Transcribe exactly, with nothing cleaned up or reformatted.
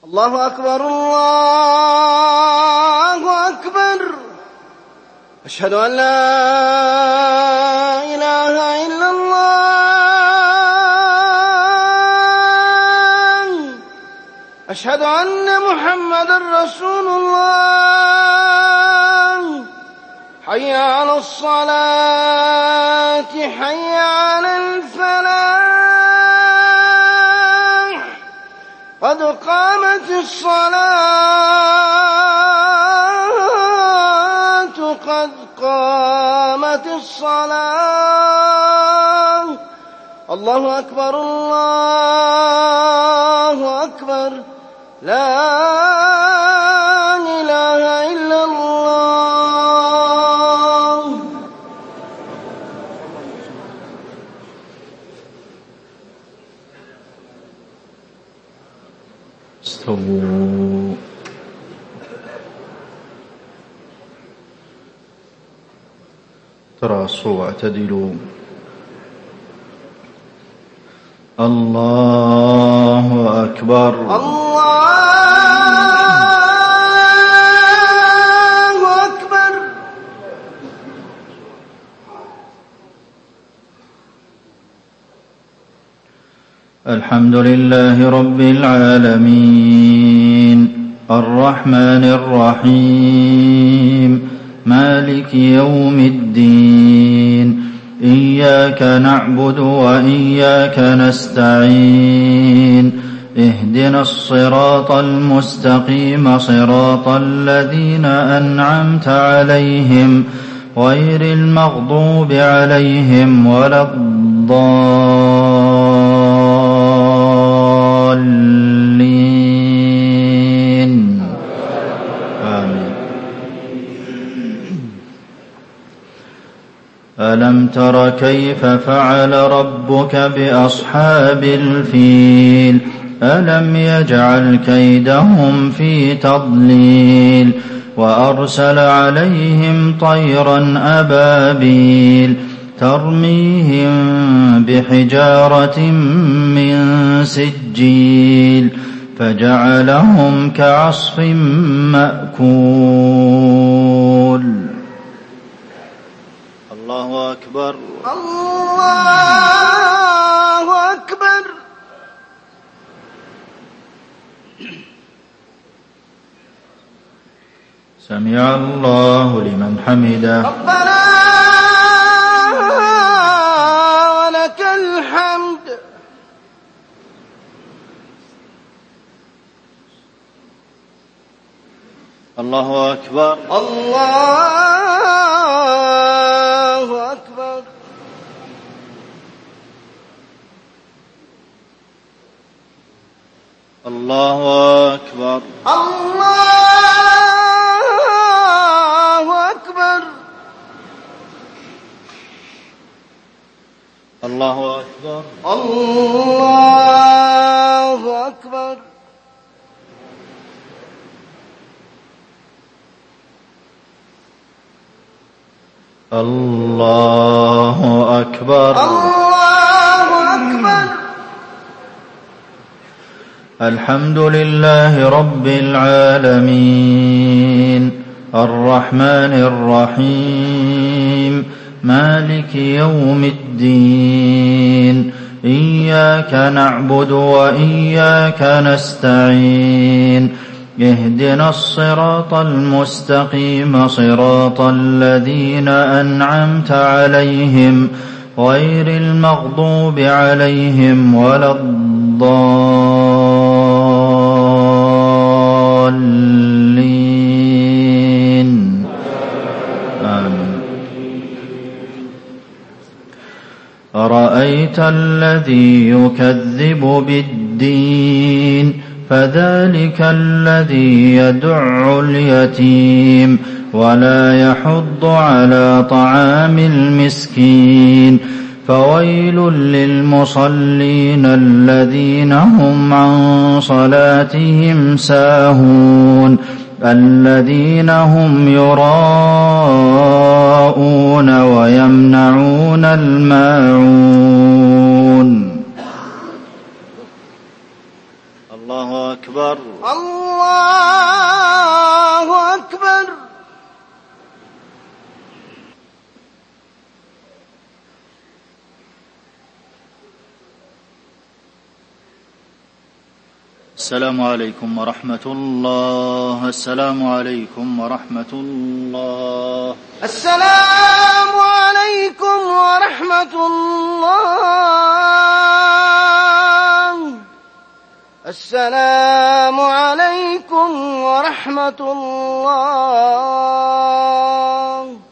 الله أكبر الله أكبر. أشهد أن لا إله إلا الله. أشهد أن محمدًا رسول الله. حي على الصلاة حي على الفلاح. قد قامت الصلاة قد قامت الصلاة. الله أكبر الله أكبر. لا إله إلا الله. استووا. تراصوا واعتدلوا. الله أكبر. الله أكبر. الحمد لله رب العالمين الرحمن الرحيم مالك يوم الدين. إياك نعبد وإياك نستعين. اهدنا الصراط المستقيم صراط الذين أنعمت عليهم غير المغضوب عليهم ولا الضالين. آمين. ألم تر كيف فعل ربك بأصحاب الفيل؟ ألم يجعل كيدهم في تضليل وأرسل عليهم طيرا أبابيل ترميهم بحجارة من سجيل فجعلهم كعصف مأكول. الله أكبر. الله أكبر. سمع الله لمن حمده. ربنا ولك الحمد. الله أكبر. الله أكبر. الله أكبر. الله أكبر. الله أكبر. الله أكبر. الله أكبر. الله أكبر. الحمد لله رب العالمين الرحمن الرحيم مالك يوم الدين. إياك نعبد وإياك نستعين. اهدنا الصراط المستقيم صراط الذين أنعمت عليهم غير المغضوب عليهم ولا الضالين. آمين. أرأيت الذي يكذب بالدين فذلك الذي يدع اليتيم ولا يحض على طعام المسكين. فويل للمصلين الذين هم عن صلاتهم ساهون الذين هم يراءون ويمنعون الماعون. الله أكبر. الله أكبر. السلام عليكم ورحمة الله. السلام عليكم ورحمة الله. السلام عليكم ورحمة الله. السلام عليكم ورحمة الله.